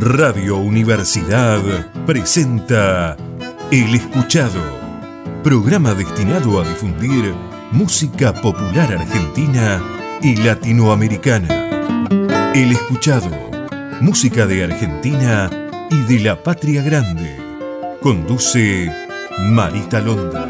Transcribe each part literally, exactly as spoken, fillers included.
Radio Universidad presenta El Escuchado, programa destinado a difundir música popular argentina y latinoamericana. El Escuchado, música de Argentina y de la Patria Grande. Conduce Marita Londa.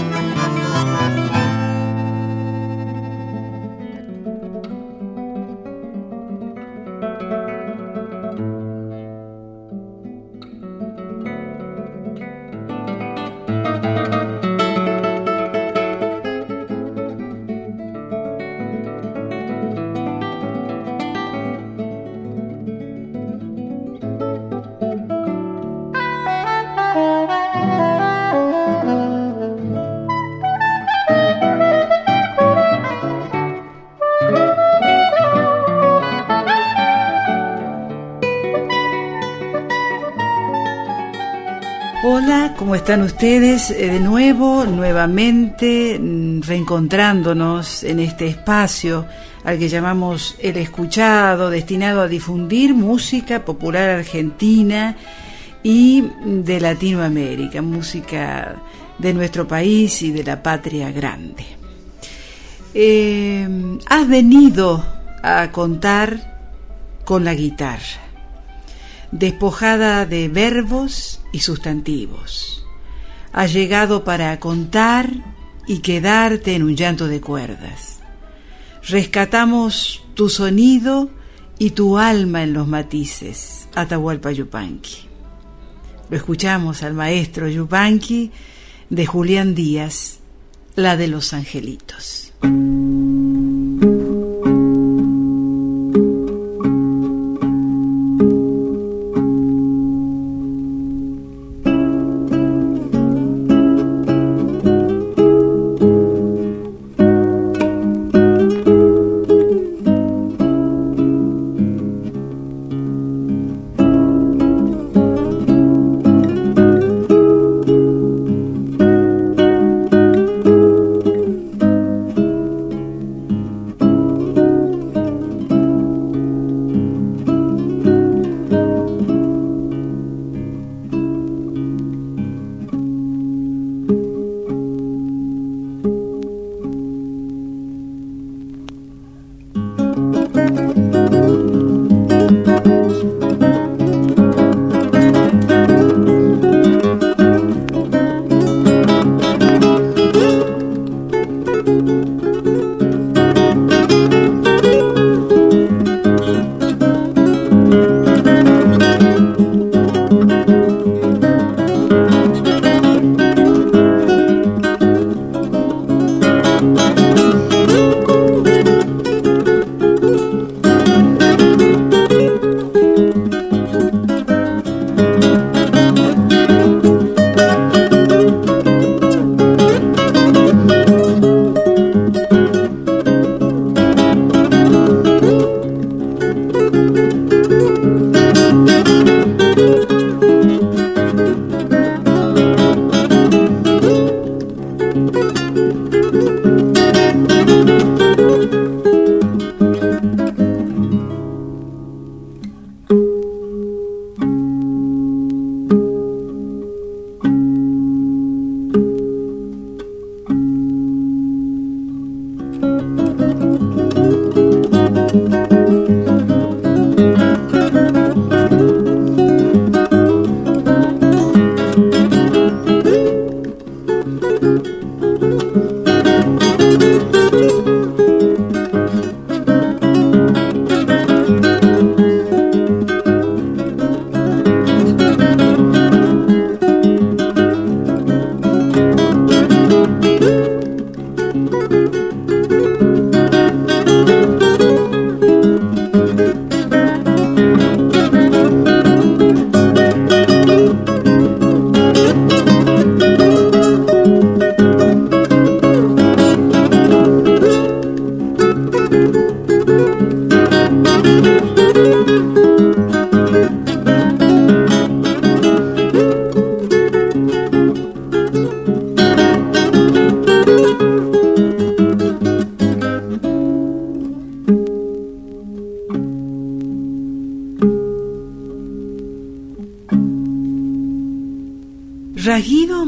Hola, ¿cómo están ustedes? Eh, de nuevo, nuevamente, reencontrándonos en este espacio al que llamamos El Escuchado, destinado a difundir música popular argentina y de Latinoamérica, música de nuestro país y de la Patria Grande. Eh, has venido a contar con la guitarra, despojada de verbos y sustantivos. Has llegado para contar y quedarte en un llanto de cuerdas. Rescatamos tu sonido y tu alma en los matices, Atahualpa Yupanqui. Lo escuchamos al maestro Yupanqui de Julián Díaz, la de los angelitos.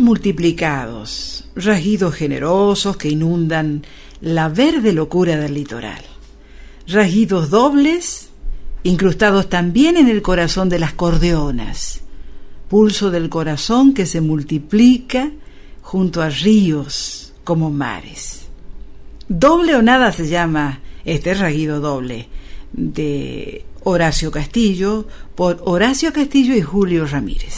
multiplicados, rasguidos generosos que inundan la verde locura del litoral. Rasguidos dobles, incrustados también en el corazón de las cordeonas, pulso del corazón que se multiplica junto a ríos como mares. Doble o nada se llama este rasguido doble, de Horacio Castillo, por Horacio Castillo y Julio Ramírez.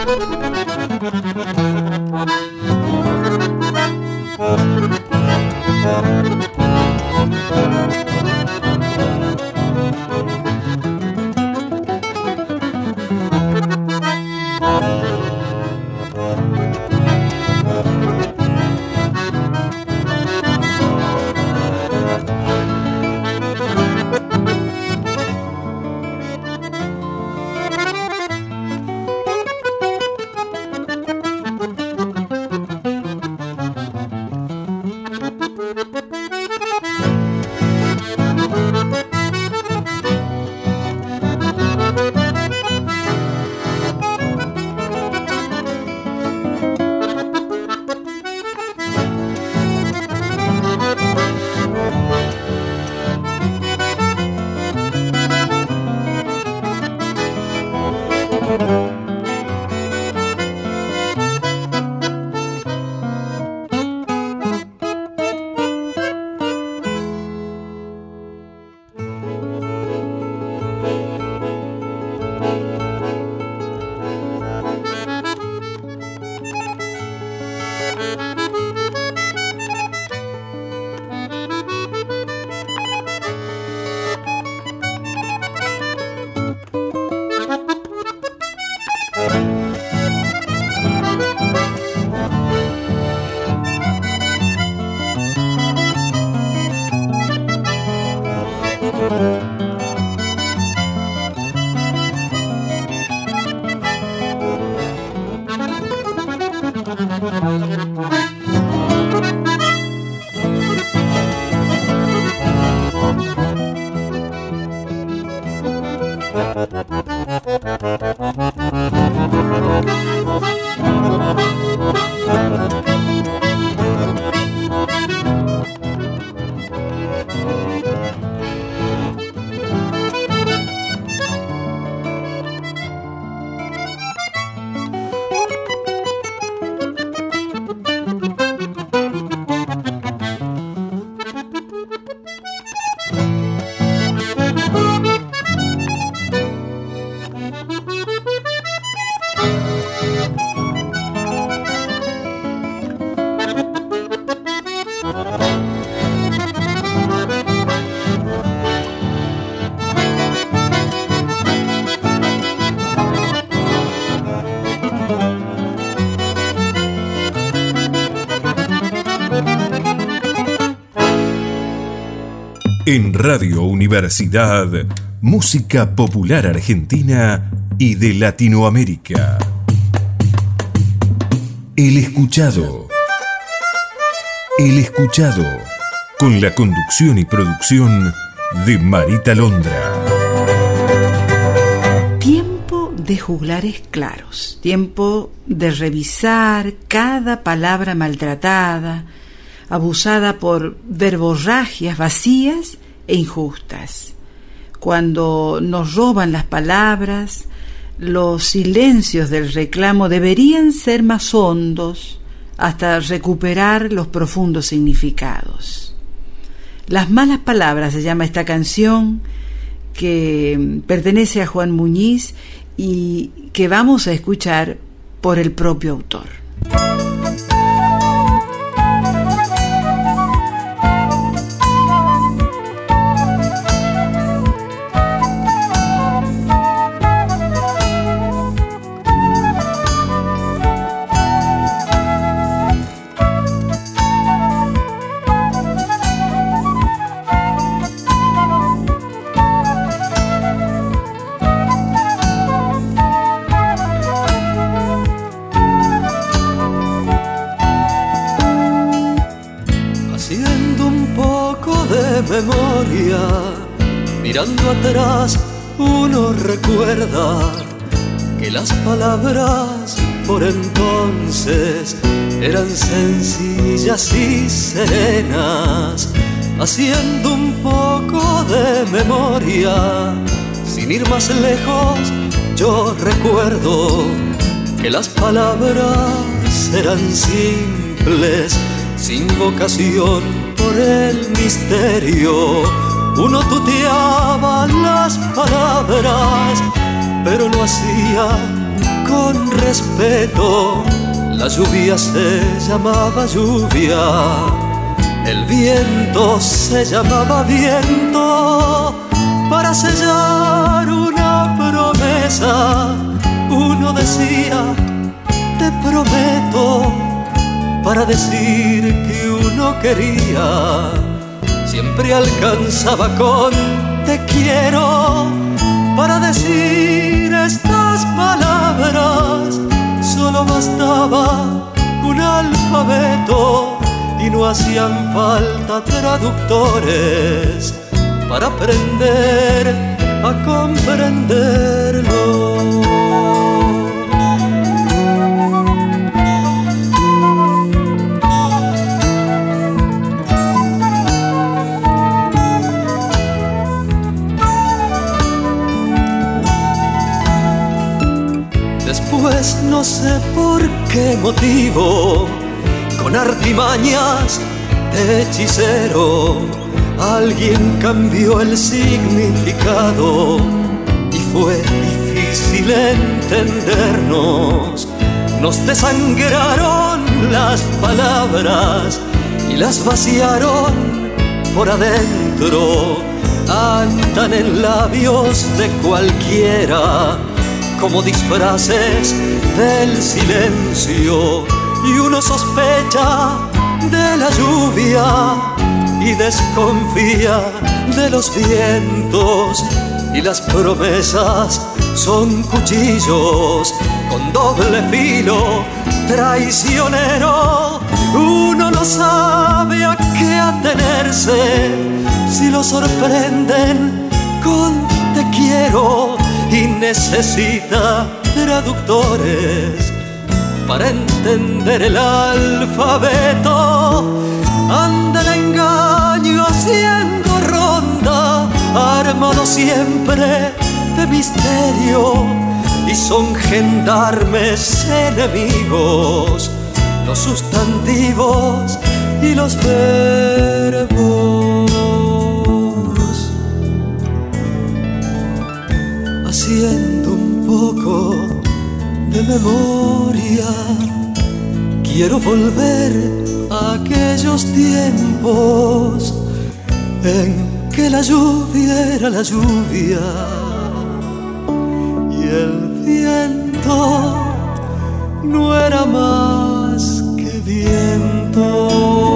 En Radio Universidad, música popular argentina y de Latinoamérica. El escuchado. El escuchado, con la conducción y producción de Marita Londra. Tiempo de juglares claros, tiempo de revisar cada palabra maltratada, abusada por verborragias vacías e injustas. Cuando nos roban las palabras, los silencios del reclamo deberían ser más hondos hasta recuperar los profundos significados. Las malas palabras se llama esta canción, que pertenece a Juan Muñiz y que vamos a escuchar por el propio autor. Memoria, mirando atrás, uno recuerda que las palabras por entonces eran sencillas y serenas, haciendo un poco de memoria. Sin ir más lejos, yo recuerdo que las palabras eran simples, sin vocación por el misterio. Uno tuteaba las palabras, pero lo hacía con respeto. La lluvia se llamaba lluvia, el viento se llamaba viento. Para sellar una promesa, uno decía, te prometo. Para decir que uno quería, siempre alcanzaba con te quiero. Para decir estas palabras, solo bastaba un alfabeto y no hacían falta traductores para aprender a comprenderlo. Después, no sé por qué motivo, con artimañas de hechicero, alguien cambió el significado y fue difícil entendernos. Nos desangraron las palabras y las vaciaron por adentro. Andan en labios de cualquiera como disfraces del silencio, y uno sospecha de la lluvia y desconfía de los vientos, y las promesas son cuchillos con doble filo traicionero. Uno no sabe a qué atenerse si lo sorprenden con te quiero, y necesita traductores para entender el alfabeto. Anda el engaño haciendo ronda, armado siempre de misterio, y son gendarmes enemigos los sustantivos y los verbos. Haciendo un poco de memoria, quiero volver a aquellos tiempos en que la lluvia era la lluvia y el viento no era más que viento.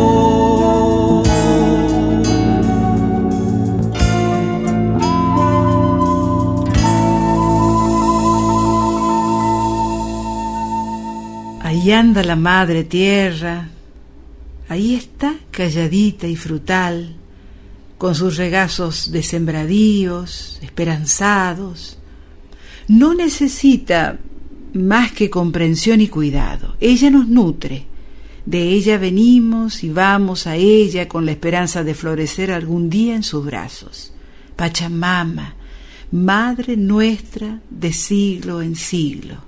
Ahí anda la madre tierra, ahí está calladita y frutal, con sus regazos de sembradíos, esperanzados. No necesita más que comprensión y cuidado. Ella nos nutre, de ella venimos y vamos a ella con la esperanza de florecer algún día en sus brazos. Pachamama, madre nuestra de siglo en siglo.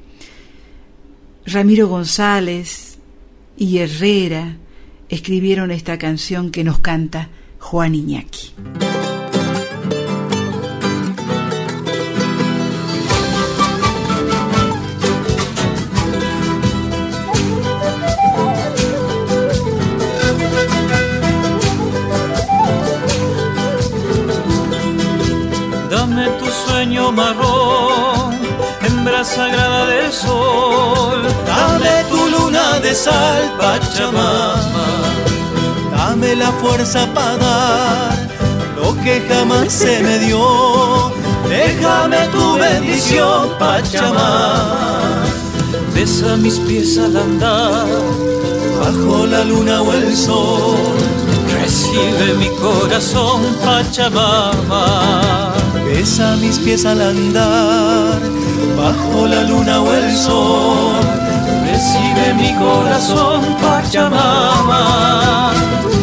Ramiro González y Herrera escribieron esta canción que nos canta Juan Iñaki. Dame tu sueño marrón, hembra sagrada del sol. Dame tu luna de sal, Pachamama. Dame la fuerza para dar lo que jamás se me dio. Déjame tu bendición, Pachamama. Besa mis pies al andar, bajo la luna o el sol. Recibe mi corazón, Pachamama. Besa mis pies al andar, bajo la luna o el sol. Recibe de mi corazón, Pachamama.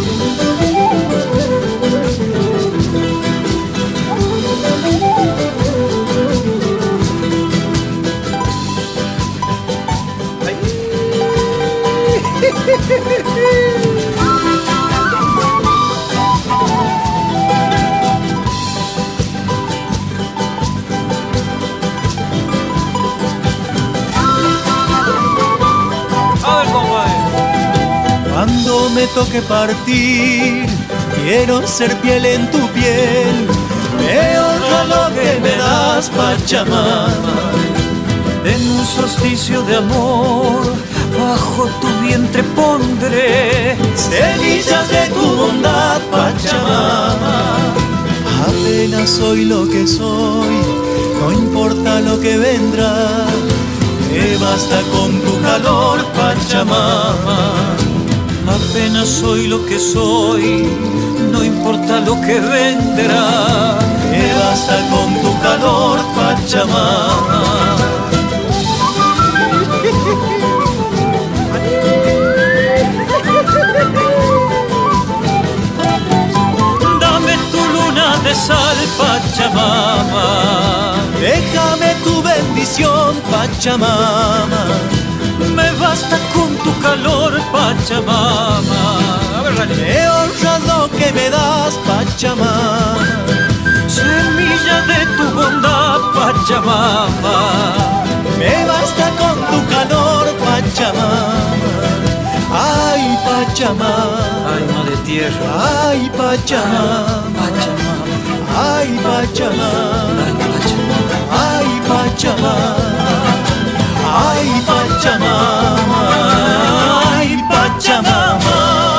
Cuando me toque partir, quiero ser piel en tu piel. Me honra lo que me das, Pachamama. En un solsticio de amor, bajo tu vientre pondré semillas de tu bondad, Pachamama. Apenas soy lo que soy, no importa lo que vendrá. Me basta con tu calor, Pachamama. Apenas soy lo que soy, no importa lo que vendrá. Me basta con tu calor, Pachamama. Dame tu luna de sal, Pachamama. Déjame tu bendición, Pachamama. Me basta con tu calor, Pachamama. A ver, dale. Me honra lo que me das, Pachamama. Semilla de tu bondad, Pachamama. Me basta con tu calor, Pachamama. Ay, Pachamama. Ay, madre tierra. Ay, Pachamama. Pachamama. Ay, Pachamama. Ay, Pachamama. Ay, Pachamama. Ay, Pachamama. Ay, Pachamama.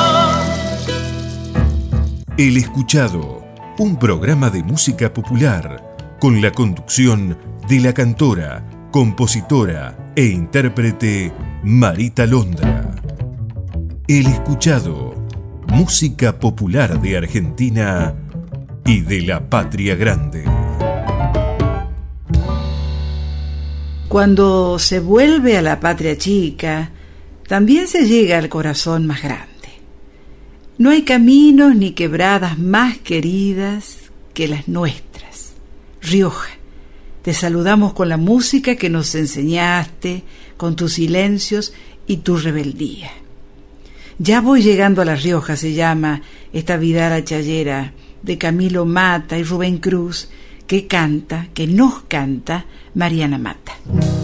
El Escuchado, un programa de música popular con la conducción de la cantora, compositora e intérprete Marita Londra. El Escuchado, música popular de Argentina y de la Patria Grande. Cuando se vuelve a la patria chica, también se llega al corazón más grande. No hay caminos ni quebradas más queridas que las nuestras. Rioja, te saludamos con la música que nos enseñaste, con tus silencios y tu rebeldía. Ya voy llegando a La Rioja, se llama esta vidala chayera de Camilo Mata y Rubén Cruz, que canta, que nos canta Mariana Mata.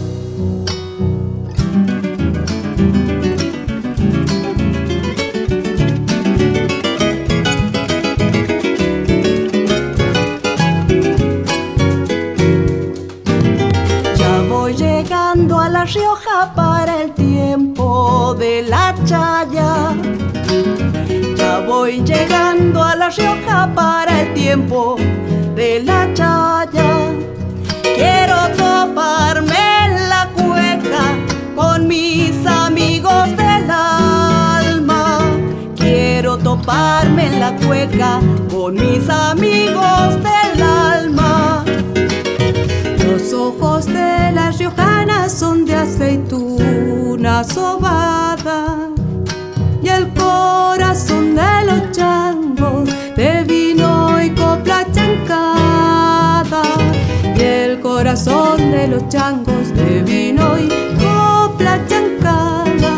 Ya voy llegando a La Rioja para el tiempo de la chaya. Ya voy llegando a La Rioja para el tiempo de la chaya. Quiero toparme en la cueca con mis amigos del alma. Quiero toparme en la cueca con mis amigos del alma. Los ojos de las riojanas son de aceituna sobada y el corazón de los changos de vino y copla chancada. Y el corazón de los changos de vino y copla chancada.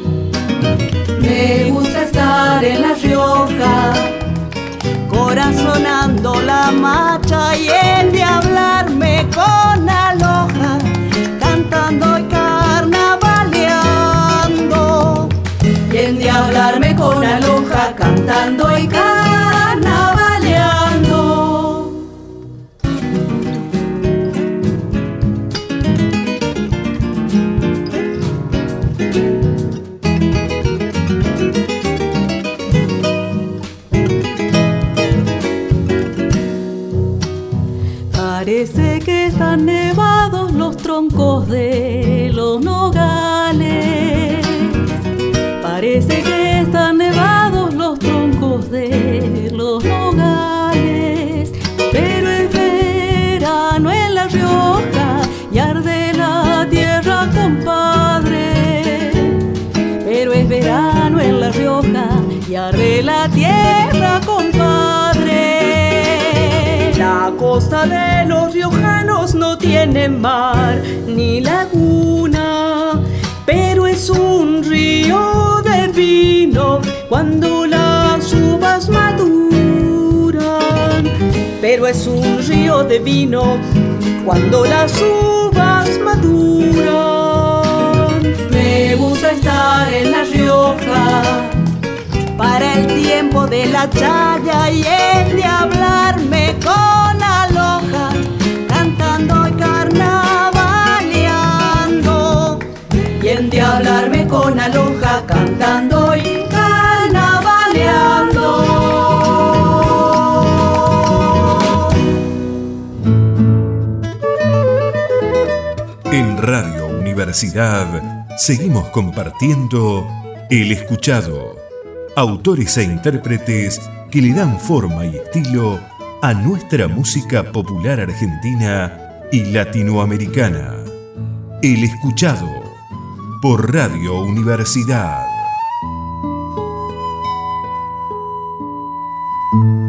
Me gusta estar en La Rioja, corazonando la macha y endiablarme con aloja, cantando y carnavaleando. Y endiablarme con aloja, cantando y carnavaleando. Parece que están nevados los troncos de los nogales. Parece que están nevados los troncos de los nogales. Pero es verano en La Rioja y arde la tierra, compadre. aré la tierra, compadre. La costa de los riojanos no tiene mar ni laguna, pero es un río de vino cuando las uvas maduran. Pero es un río de vino cuando las uvas maduran. Me gusta estar en La Rioja para el tiempo de la chaya y el de hablarme con aloja, cantando y carnavaleando. Y el de hablarme con aloja, cantando y carnavaleando. En Radio Universidad seguimos compartiendo El Escuchado, autores e intérpretes que le dan forma y estilo a nuestra música popular argentina y latinoamericana. El Escuchado, por Radio Universidad.